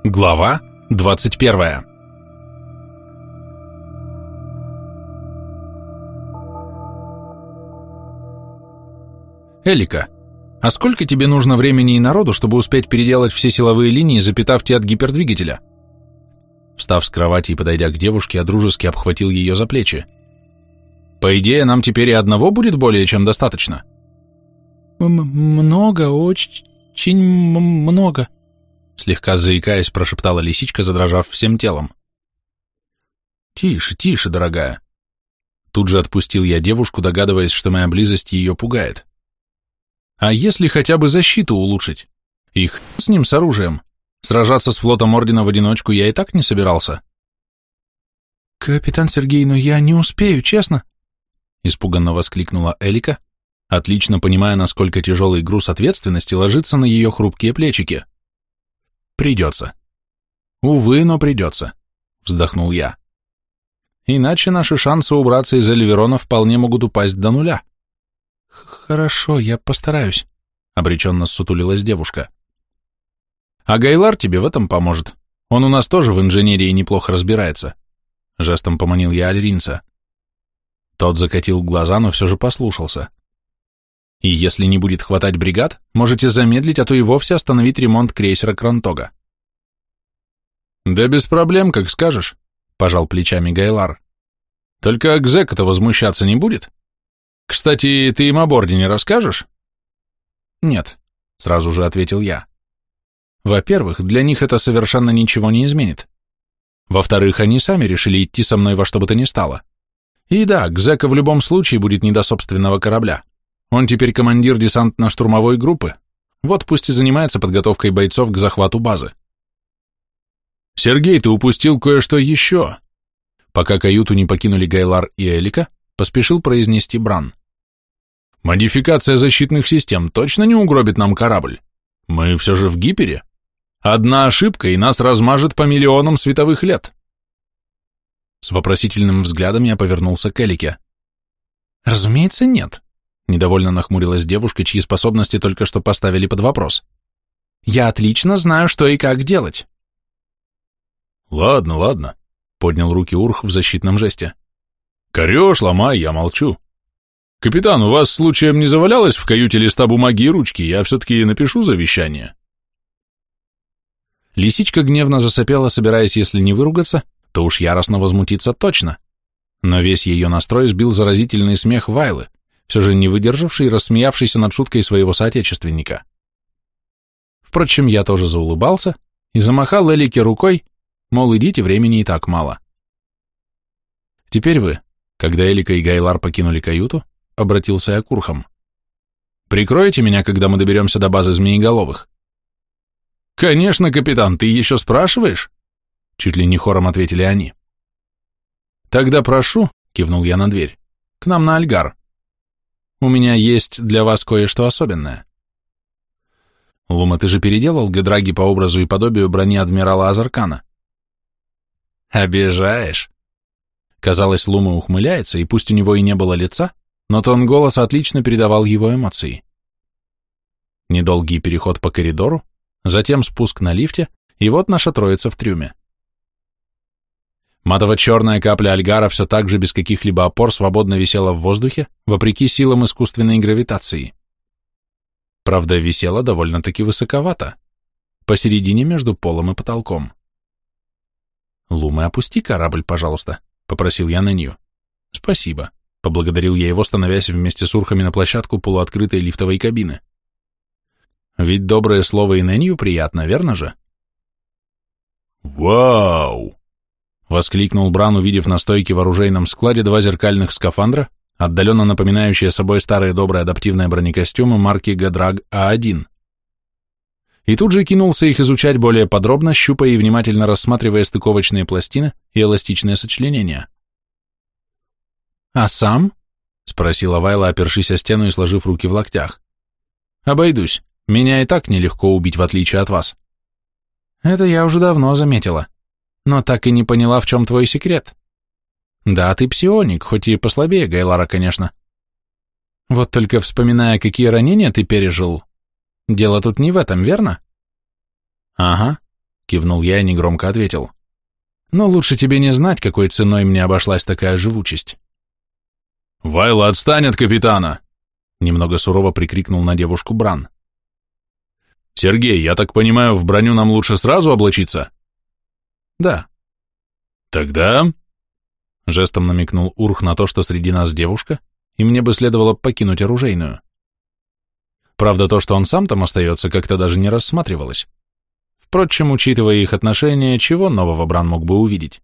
Глава 21. Элика, а сколько тебе нужно времени и народу, чтобы успеть переделать все силовые линии, запитав те от гипердвигателя? Встав с кровати и подойдя к девушке, я дружески обхватил ее за плечи. По идее, нам теперь и одного будет более чем достаточно. Много, очень много. Слегка заикаясь, прошептала лисичка, задрожав всем телом. «Тише, тише, дорогая». Тут же отпустил я девушку, догадываясь, что моя близость ее пугает. «А если хотя бы защиту улучшить? И хрен с ним, с оружием. Сражаться с флотом Ордена в одиночку я и так не собирался». «Капитан Сергей, но я не успею, честно», — испуганно воскликнула Элика, отлично понимая, насколько тяжелый груз ответственности ложится на ее хрупкие плечики. «Придется. Увы, но придется», — вздохнул я. «Иначе наши шансы убраться из Эльверона вполне могут упасть до нуля». «Хорошо, я постараюсь», — обреченно ссутулилась девушка. «А Гайлар тебе в этом поможет. Он у нас тоже в инженерии неплохо разбирается», — жестом поманил я Альринца. Тот закатил глаза, но все же послушался. «И если не будет хватать бригад, можете замедлить, а то и вовсе остановить ремонт крейсера Кронтога». «Да без проблем, как скажешь», — пожал плечами Гайлар. «Только Гзека-то возмущаться не будет? Кстати, ты им об Ордене расскажешь?» «Нет», — сразу же ответил я. «Во-первых, для них это совершенно ничего не изменит. Во-вторых, они сами решили идти со мной во что бы то ни стало. И да, Гзека в любом случае будет не до собственного корабля. Он теперь командир десантно-штурмовой группы. Вот пусть и занимается подготовкой бойцов к захвату базы». «Сергей, ты упустил кое-что еще». Пока каюту не покинули Гайлар и Элика, поспешил произнести Бран. «Модификация защитных систем точно не угробит нам корабль? Мы все же в гипере. Одна ошибка, и нас размажет по миллионам световых лет». С вопросительным взглядом я повернулся к Элике. «Разумеется, нет», — недовольно нахмурилась девушка, чьи способности только что поставили под вопрос. «Я отлично знаю, что и как делать». «Ладно, ладно», — поднял руки Урх в защитном жесте. «Корешь, ломай, я молчу. Капитан, у вас случаем не завалялось в каюте листа бумаги и ручки? Я все-таки напишу завещание». Лисичка гневно засопела, собираясь, если не выругаться, то уж яростно возмутиться точно. Но весь ее настрой сбил заразительный смех Вайлы, все же не выдержавший и рассмеявшийся над шуткой своего соотечественника. Впрочем, я тоже заулыбался и замахал Элике рукой, мол, идите, времени и так мало. «Теперь вы», когда Элика и Гайлар покинули каюту, обратился я к Урхам. «Прикроете меня, когда мы доберемся до базы Змееголовых?» «Конечно, капитан, ты еще спрашиваешь?» Чуть ли не хором ответили они. «Тогда прошу», — кивнул я на дверь, — «к нам на Альгар. У меня есть для вас кое-что особенное». «Лума, ты же переделал Гедраги по образу и подобию брони адмирала Азаркана?» «Обижаешь». Казалось, Лума ухмыляется, и пусть у него и не было лица, но тон голоса отлично передавал его эмоции. Недолгий переход по коридору, затем спуск на лифте, и вот наша троица в трюме. Матово-черная капля Альгара все так же без каких-либо опор свободно висела в воздухе, вопреки силам искусственной гравитации. Правда, висела довольно-таки высоковато, посередине между полом и потолком. «Лума, опусти корабль, пожалуйста», — попросил я Нэнью. «Спасибо», — поблагодарил я его, становясь вместе с Урхами на площадку полуоткрытой лифтовой кабины. «Ведь доброе слово и Нэнью приятно, верно же?» «Вау!» — воскликнул Бран, увидев на стойке в оружейном складе два зеркальных скафандра, отдаленно напоминающие собой старые добрые адаптивные бронекостюмы марки Гедраг А1. И тут же кинулся их изучать более подробно, щупая и внимательно рассматривая стыковочные пластины и эластичные сочленения. «А сам?» — спросила Вайла, опершись о стену и сложив руки в локтях. «Обойдусь. Меня и так нелегко убить, в отличие от вас». «Это я уже давно заметила. Но так и не поняла, в чем твой секрет. Да, ты псионик, хоть и послабее Гайлара, конечно. Вот только вспоминая, какие ранения ты пережил, дело тут не в этом, верно?» «Ага», кивнул я и негромко ответил. Но лучше тебе не знать, какой ценой мне обошлась такая живучесть. «Вайла, отстань от капитана!» Немного сурово прикрикнул на девушку Бран. «Сергей, я так понимаю, в броню нам лучше сразу облачиться?» «Да». «Тогда...» Жестом намекнул Урх на то, что среди нас девушка, и мне бы следовало покинуть оружейную. Правда, то, что он сам там остается, как-то даже не рассматривалось. Впрочем, учитывая их отношения, чего нового Бран мог бы увидеть?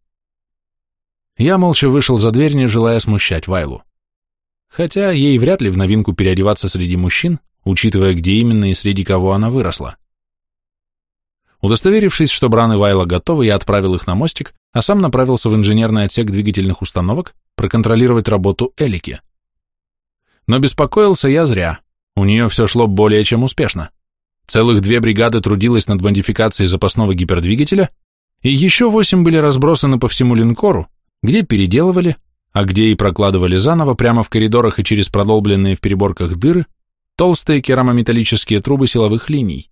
Я молча вышел за дверь, не желая смущать Вайлу. Хотя ей вряд ли в новинку переодеваться среди мужчин, учитывая, где именно и среди кого она выросла. Удостоверившись, что Бран и Вайла готовы, я отправил их на мостик, а сам направился в инженерный отсек двигательных установок проконтролировать работу Элики. Но беспокоился я зря, у нее все шло более чем успешно. Целых 2 бригады трудилось над модификацией запасного гипердвигателя, и еще 8 были разбросаны по всему линкору, где переделывали, а где и прокладывали заново прямо в коридорах и через продолбленные в переборках дыры толстые керамометаллические трубы силовых линий.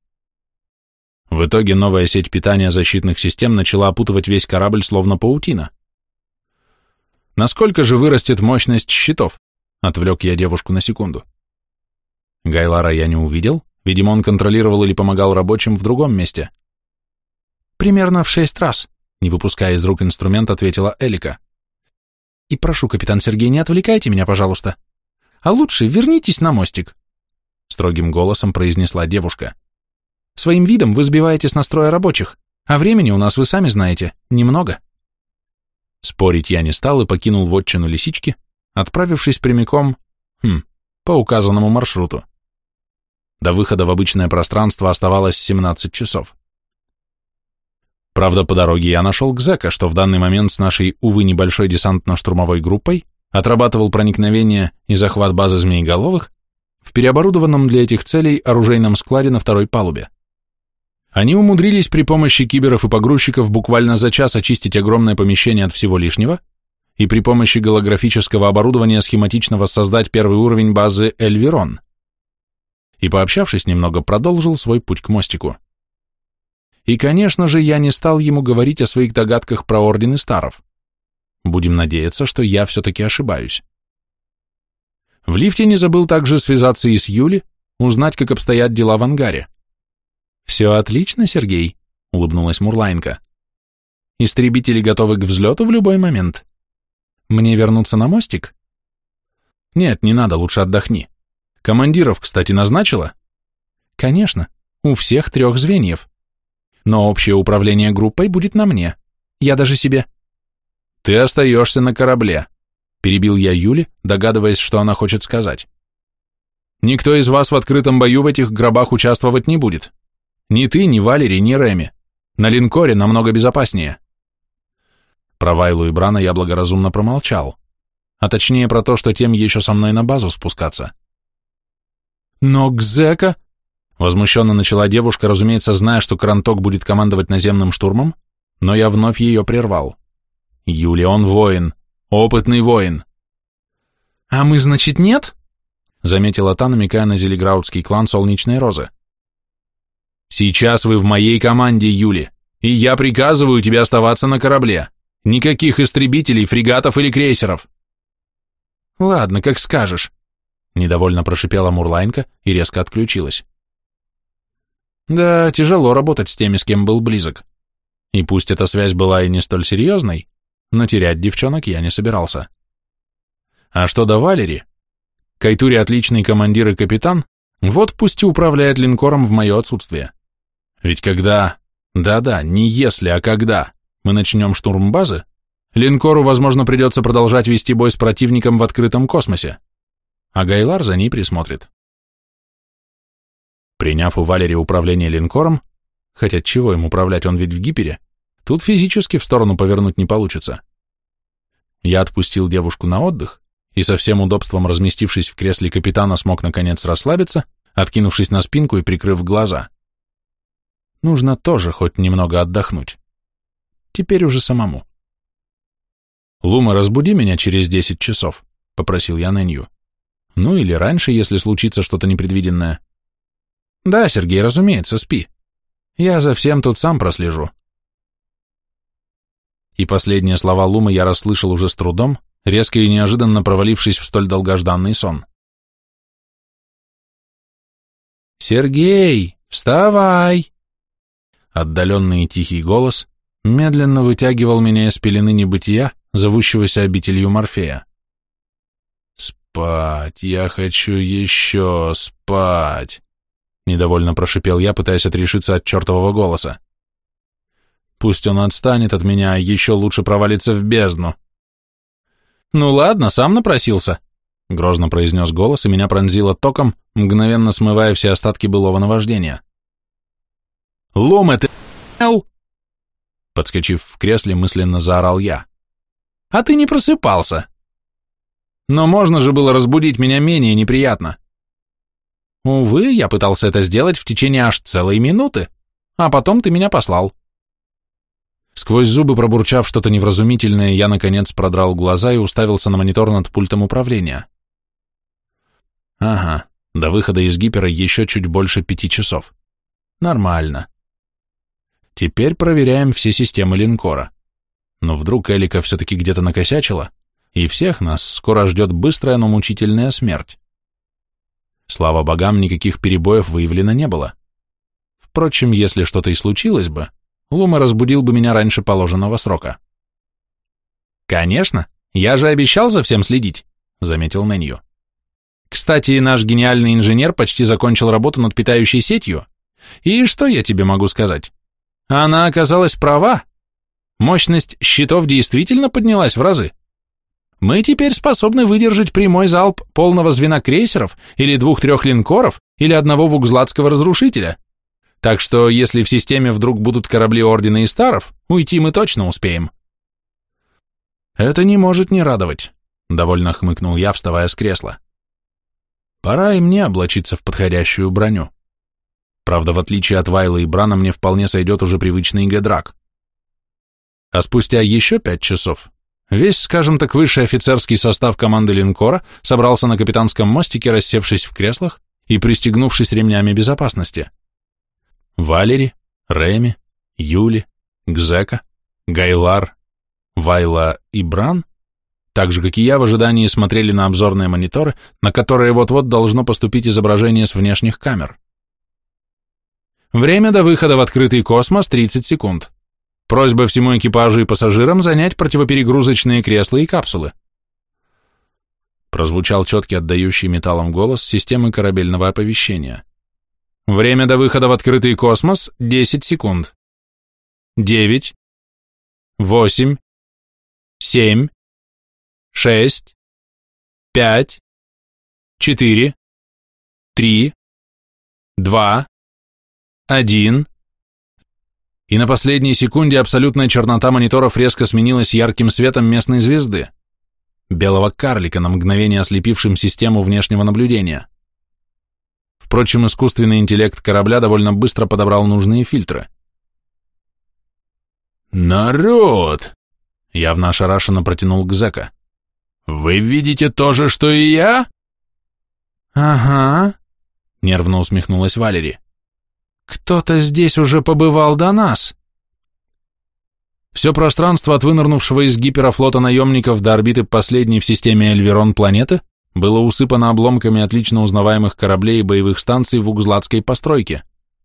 В итоге новая сеть питания защитных систем начала опутывать весь корабль словно паутина. «Насколько же вырастет мощность щитов?» — отвлек я девушку на секунду. Гайлара я не увидел, видимо, он контролировал или помогал рабочим в другом месте. «Примерно в 6 раз», — не выпуская из рук инструмент, ответила Элика. «И прошу, капитан Сергей, не отвлекайте меня, пожалуйста. А лучше вернитесь на мостик», — строгим голосом произнесла девушка. «Своим видом вы сбиваете с настроя рабочих, а времени у нас, вы сами знаете, немного». Спорить я не стал и покинул вотчину лисички, отправившись прямиком, по указанному маршруту. До выхода в обычное пространство оставалось 17 часов. Правда, по дороге я нашел Гзека, что в данный момент с нашей, увы, небольшой десантно-штурмовой группой отрабатывал проникновение и захват базы змееголовых в переоборудованном для этих целей оружейном складе на 2-й палубе. Они умудрились при помощи киберов и погрузчиков буквально за час очистить огромное помещение от всего лишнего и при помощи голографического оборудования схематично воссоздать первый уровень базы Эльверон. И, пообщавшись немного, продолжил свой путь к мостику. И, конечно же, я не стал ему говорить о своих догадках про Орден Истаров. Будем надеяться, что я все-таки ошибаюсь. В лифте не забыл также связаться и с Юли, узнать, как обстоят дела в ангаре. «Все отлично, Сергей», — улыбнулась Мурлайнка. «Истребители готовы к взлету в любой момент. Мне вернуться на мостик?» «Нет, не надо, лучше отдохни. Командиров, кстати, назначила?» «Конечно, у всех 3 звеньев. Но общее управление группой будет на мне. Я даже себе...» «Ты остаешься на корабле», — перебил я Юли, догадываясь, что она хочет сказать. «Никто из вас в открытом бою в этих гробах участвовать не будет. Ни ты, ни Валерий, ни Реми. На линкоре намного безопаснее». Про Вайлу и Брана я благоразумно промолчал, а точнее про то, что тем еще со мной на базу спускаться. «Но Гзека...» — возмущенно начала девушка, разумеется, зная, что Кранток будет командовать наземным штурмом, но я вновь ее прервал. «Юля, он воин, опытный воин». «А мы, значит, нет?» — заметила та, намекая на зелеграудский клан Солнечной Розы. «Сейчас вы в моей команде, Юли, и я приказываю тебе оставаться на корабле. Никаких истребителей, фрегатов или крейсеров». «Ладно, как скажешь», — недовольно прошипела Мурлайнка и резко отключилась. Да, тяжело работать с теми, с кем был близок. И пусть эта связь была и не столь серьезной, но терять девчонок я не собирался. А что до Валери? Кайтури отличный командир и капитан, вот пусть и управляет линкором в мое отсутствие. Ведь когда, да-да, не если, а когда мы начнем штурм базы, линкору, возможно, придется продолжать вести бой с противником в открытом космосе, а Гайлар за ней присмотрит. Приняв у Валери управление линкором, хотя чего им управлять, он ведь в гипере, тут физически в сторону повернуть не получится. Я отпустил девушку на отдых и со всем удобством, разместившись в кресле капитана, смог наконец расслабиться, откинувшись на спинку и прикрыв глаза. Нужно тоже хоть немного отдохнуть. Теперь уже самому. «Лума, разбуди меня через 10 часов», — попросил я Нэнью. «Ну или раньше, если случится что-то непредвиденное». «Да, Сергей, разумеется, спи. Я за всем тут сам прослежу. и последние слова Лумы я расслышал уже с трудом, резко и неожиданно провалившись в столь долгожданный сон. «Сергей, вставай!» Отдаленный и тихий голос медленно вытягивал меня из пелены небытия, зовущегося обителью Морфея. «Спать, я хочу еще спать!» Недовольно прошипел я, пытаясь отрешиться от чертового голоса. «Пусть он отстанет от меня, а еще лучше провалится в бездну!» «Ну ладно, сам напросился!» Грозно произнес голос, и меня пронзило током, мгновенно смывая все остатки былого наваждения. «Лума, ты ***л?» Подскочив в кресле, мысленно заорал я. «А ты не просыпался!» «Но можно же было разбудить меня менее неприятно!» «Увы, я пытался это сделать в течение аж целой минуты, а потом ты меня послал». Сквозь зубы пробурчав что-то невразумительное, я, наконец, продрал глаза и уставился на монитор над пультом управления. Ага, до выхода из гипера еще чуть больше 5 часов. Нормально. Теперь проверяем все системы линкора. Но вдруг Элика все-таки где-то накосячила, и всех нас скоро ждет быстрая, но мучительная смерть. Слава богам, никаких перебоев выявлено не было. Впрочем, если что-то и случилось бы, Лума разбудил бы меня раньше положенного срока. «Конечно, я же обещал за всем следить», — заметил Нэнью. «Кстати, наш гениальный инженер почти закончил работу над питающей сетью, и что я тебе могу сказать? Она оказалась права. Мощность щитов действительно поднялась в разы. Мы теперь способны выдержать прямой залп полного звена крейсеров или 2-3 линкоров или одного вугзлатского разрушителя. Так что, если в системе вдруг будут корабли Ордена Истаров, уйти мы точно успеем». «Это не может не радовать», — довольно хмыкнул я, вставая с кресла. «Пора и мне облачиться в подходящую броню. Правда, в отличие от Вайла и Брана, мне вполне сойдет уже привычный Гедрак. А спустя еще 5 часов весь, скажем так, высший офицерский состав команды линкора собрался на капитанском мостике, рассевшись в креслах и пристегнувшись ремнями безопасности. Валери, Реми, Юли, Гзека, Гайлар, Вайла и Бран, так же, как и я, в ожидании смотрели на обзорные мониторы, на которые вот-вот должно поступить изображение с внешних камер. Время до выхода в открытый космос 30 секунд. Просьба всему экипажу и пассажирам занять противоперегрузочные кресла и капсулы. Прозвучал четкий, отдающий металлом голос системы корабельного оповещения. Время до выхода в открытый космос 10 секунд. 9, 8, 7, 6, 5, 4, 3, 2, 1. И на последней секунде абсолютная чернота мониторов резко сменилась ярким светом местной звезды, белого карлика, на мгновение ослепившим систему внешнего наблюдения. Впрочем, искусственный интеллект корабля довольно быстро подобрал нужные фильтры. «Народ!» — явно ошарашенно протянул Гзека. «Вы видите то же, что и я?» «Ага», — нервно усмехнулась Валери. «Кто-то здесь уже побывал до нас». Все пространство от вынырнувшего из гиперофлота наемников до орбиты последней в системе Эльверон планеты было усыпано обломками отлично узнаваемых кораблей и боевых станций вугзлатской постройки.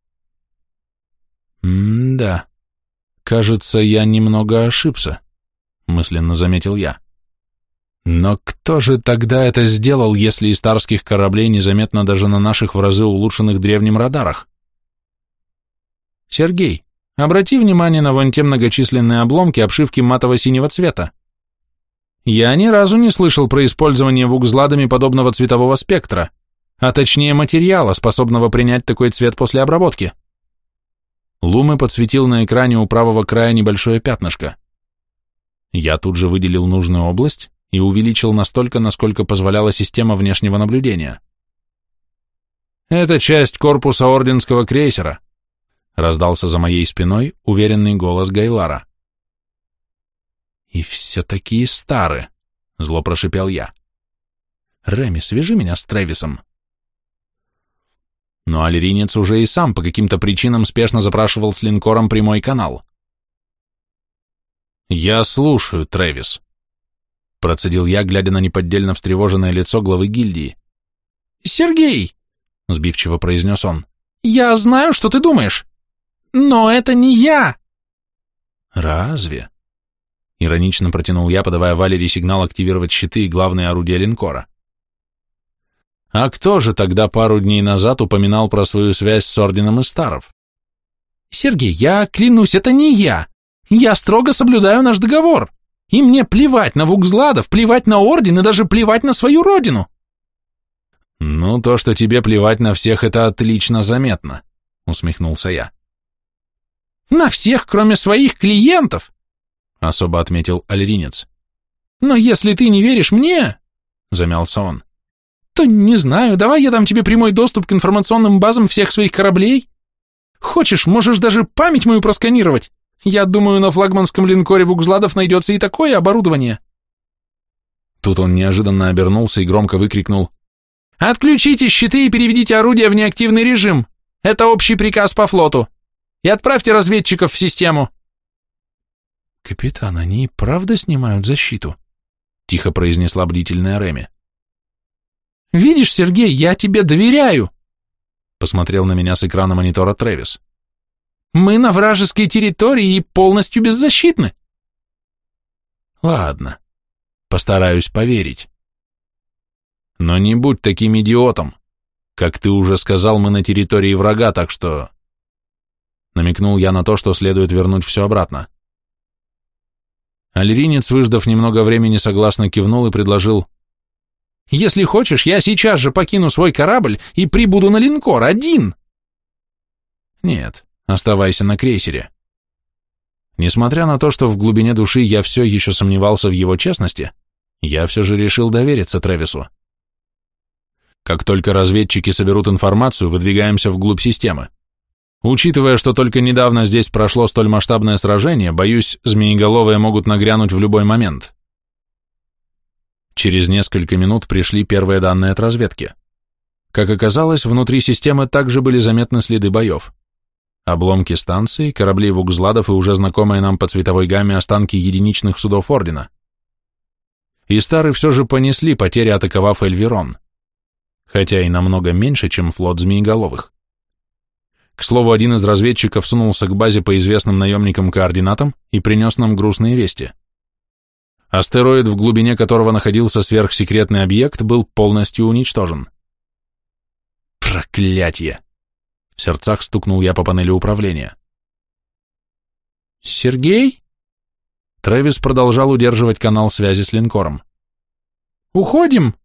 «М-да, кажется, я немного ошибся», — мысленно заметил я. «Но кто же тогда это сделал, если из старских кораблей незаметно даже на наших в разы улучшенных древним радарах?» «Сергей, обрати внимание на вон те многочисленные обломки обшивки матово-синего цвета. Я ни разу не слышал про использование вугзладами подобного цветового спектра, а точнее материала, способного принять такой цвет после обработки». Лумы подсветил на экране у правого края небольшое пятнышко. Я тут же выделил нужную область и увеличил настолько, насколько позволяла система внешнего наблюдения. «Это часть корпуса орденского крейсера», — раздался за моей спиной уверенный голос Гайлара. «И все такие старые», — зло прошипел я. «Реми, свяжи меня с Трэвисом». Но аллеринец уже и сам по каким-то причинам спешно запрашивал с линкором прямой канал. Я слушаю, Трэвис, процедил я, глядя на неподдельно встревоженное лицо главы гильдии. Сергей, сбивчиво произнес он, я знаю, что ты думаешь, но это не я. Разве? Иронично протянул я, подавая Валерии сигнал активировать щиты и главные орудия линкора. А кто же тогда пару дней назад упоминал про свою связь с Орденом Истаров? Сергей, я клянусь, это не я. Я строго соблюдаю наш договор. И мне плевать на вукзладов, плевать на Орден и даже плевать на свою родину. Ну, то, что тебе плевать на всех, это отлично заметно, усмехнулся я. На всех, кроме своих клиентов, особо отметил альринец. Но если ты не веришь мне, замялся он, то не знаю, давай я дам тебе прямой доступ к информационным базам всех своих кораблей. Хочешь, можешь даже память мою просканировать. Я думаю, на флагманском линкоре вукзладов найдется и такое оборудование. Тут он неожиданно обернулся и громко выкрикнул: «Отключите щиты и переведите орудия в неактивный режим. Это общий приказ по флоту. И отправьте разведчиков в систему». «Капитан, они и правда снимают защиту?» — тихо произнесла бдительная Реми. «Видишь, Сергей, я тебе доверяю», — посмотрел на меня с экрана монитора Трэвис. «Мы на вражеской территории и полностью беззащитны». «Ладно, постараюсь поверить. Но не будь таким идиотом. Как ты уже сказал, мы на территории врага, так что...» Намекнул я на то, что следует вернуть все обратно. Альринец, выждав немного времени, согласно кивнул и предложил: «Если хочешь, я сейчас же покину свой корабль и прибуду на линкор один». «Нет, оставайся на крейсере». Несмотря на то, что в глубине души я все еще сомневался в его честности, я все же решил довериться Трэвису. Как только разведчики соберут информацию, выдвигаемся вглубь системы. Учитывая, что только недавно здесь прошло столь масштабное сражение, боюсь, змееголовые могут нагрянуть в любой момент. Через несколько минут пришли первые данные от разведки. Как оказалось, внутри системы также были заметны следы боев. Обломки станций, корабли вукзладов и уже знакомые нам по цветовой гамме останки единичных судов Ордена. Истары все же понесли потери, атаковав Эльвирон, хотя и намного меньше, чем флот змееголовых. К слову, один из разведчиков сунулся к базе по известным наемникам координатам и принес нам грустные вести. Астероид, в глубине которого находился сверхсекретный объект, был полностью уничтожен. Проклятье! В сердцах стукнул я по панели управления. «Сергей?» Трэвис продолжал удерживать канал связи с линкором. «Уходим?»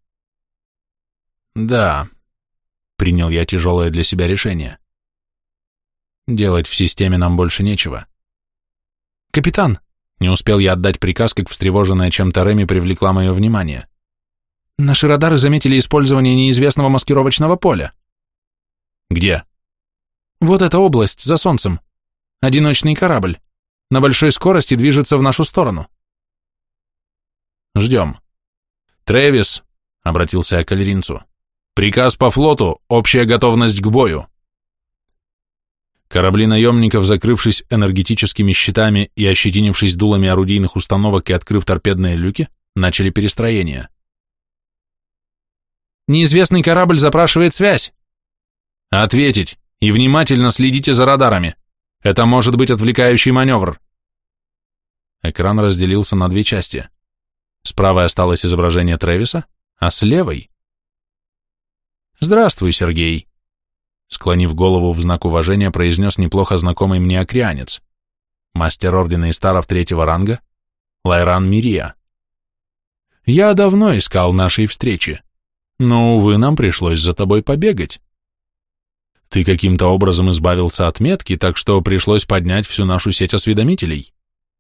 «Да», — принял я тяжелое для себя решение. Делать в системе нам больше нечего. «Капитан!» — не успел я отдать приказ, как встревоженная чем-то Реми привлекла мое внимание. «Наши радары заметили использование неизвестного маскировочного поля». «Где?» «Вот эта область, за солнцем. Одиночный корабль. На большой скорости движется в нашу сторону». «Ждем». «Трэвис», — обратился я к альринцу, — «приказ по флоту, общая готовность к бою». Корабли наемников, закрывшись энергетическими щитами и ощетинившись дулами орудийных установок и открыв торпедные люки, начали перестроение. «Неизвестный корабль запрашивает связь». «Ответить и внимательно следите за радарами. Это может быть отвлекающий маневр». Экран разделился на две части. С правой осталось изображение Трэвиса, а с левой... «Здравствуй, Сергей», — склонив голову в знак уважения, произнес неплохо знакомый мне акрианец, мастер Ордена Истаров третьего ранга, Лайран Мирия. «Я давно искал нашей встречи, но, увы, нам пришлось за тобой побегать. Ты каким-то образом избавился от метки, так что пришлось поднять всю нашу сеть осведомителей».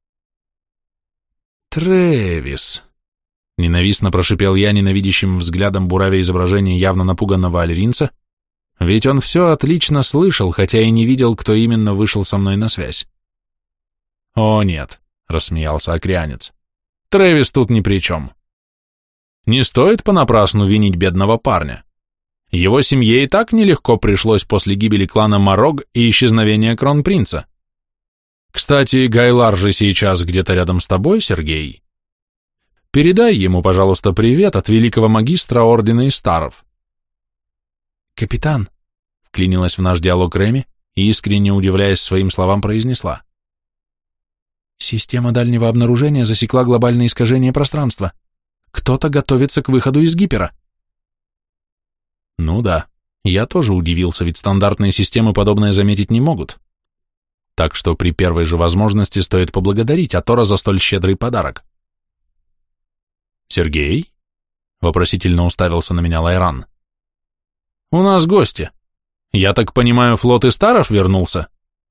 «Трэвис», — ненавистно прошипел я ненавидящим взглядом, буравя изображение явно напуганного альринца, ведь он все отлично слышал, хотя и не видел, кто именно вышел со мной на связь. «О нет», — рассмеялся акрианец, — «Трэвис тут ни при чем. Не стоит понапрасну винить бедного парня. Его семье и так нелегко пришлось после гибели клана Марог и исчезновения кронпринца. Кстати, Гайлар же сейчас где-то рядом с тобой, Сергей. Передай ему, пожалуйста, привет от великого магистра Ордена Истаров. Капитан, вклинилась в наш диалог Реми и, искренне удивляясь своим словам, произнесла. Система дальнего обнаружения засекла глобальное искажение пространства. Кто-то готовится к выходу из гипера. Ну да, я тоже удивился, ведь стандартные системы подобное заметить не могут. Так что при первой же возможности стоит поблагодарить Атора за столь щедрый подарок. «Сергей?» — вопросительно уставился на меня Лайран. «У нас гости. Я так понимаю, флот Истаров вернулся?»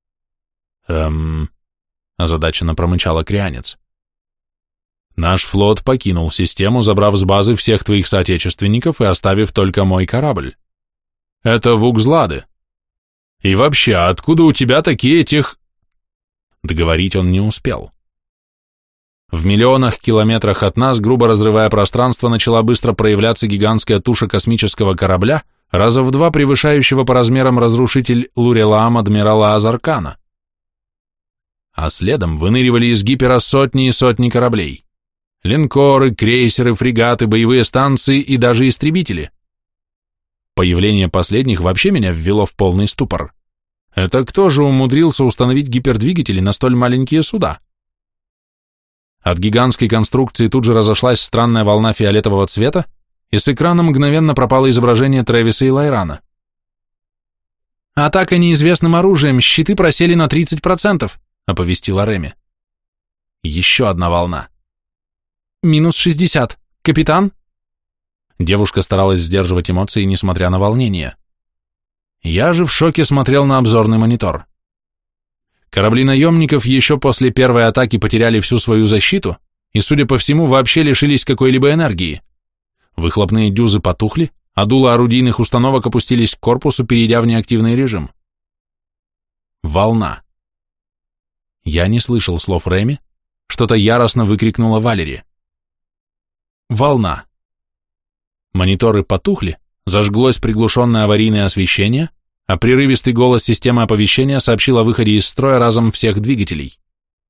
озадаченно промычал океанец. «Наш флот покинул систему, забрав с базы всех твоих соотечественников и оставив только мой корабль. Это Вукзлады. И вообще, откуда у тебя такие Договорить он не успел. В миллионах километрах от нас, грубо разрывая пространство, начала быстро проявляться гигантская туша космического корабля, раза в 2 превышающего по размерам разрушитель Лурелаам адмирала Азаркана. А следом выныривали из гипера сотни и сотни кораблей. Линкоры, крейсеры, фрегаты, боевые станции и даже истребители. Появление последних вообще меня ввело в полный ступор. Это кто же умудрился установить гипердвигатели на столь маленькие суда? От гигантской конструкции тут же разошлась странная волна фиолетового цвета, и с экрана мгновенно пропало изображение Трэвиса и Лайрана. «Атака неизвестным оружием, щиты просели на 30%, — оповестила Реми. Еще одна волна. «Минус 60. Капитан?» Девушка старалась сдерживать эмоции, несмотря на волнение. Я же в шоке смотрел на обзорный монитор. Корабли наемников еще после первой атаки потеряли всю свою защиту и, судя по всему, вообще лишились какой-либо энергии. Выхлопные дюзы потухли, а дула орудийных установок опустились к корпусу, перейдя в неактивный режим. Волна. Я не слышал слов Реми, что-то яростно выкрикнула Валери. Волна. Мониторы потухли, зажглось приглушенное аварийное освещение, а прерывистый голос системы оповещения сообщил о выходе из строя разом всех двигателей.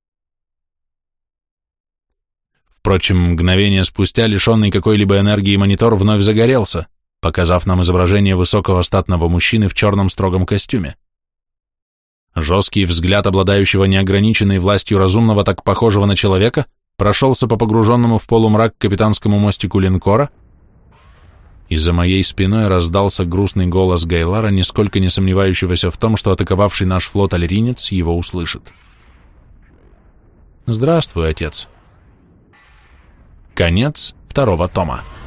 Впрочем, мгновение спустя лишенный какой-либо энергии монитор вновь загорелся, показав нам изображение высокого статного мужчины в черном строгом костюме. Жесткий взгляд обладающего неограниченной властью разумного, так похожего на человека, прошелся по погруженному в полумрак капитанскому мостику линкора, и за моей спиной раздался грустный голос Гайлара, нисколько не сомневающегося в том, что атаковавший наш флот альринец его услышит. «Здравствуй, отец». Конец 2 тома.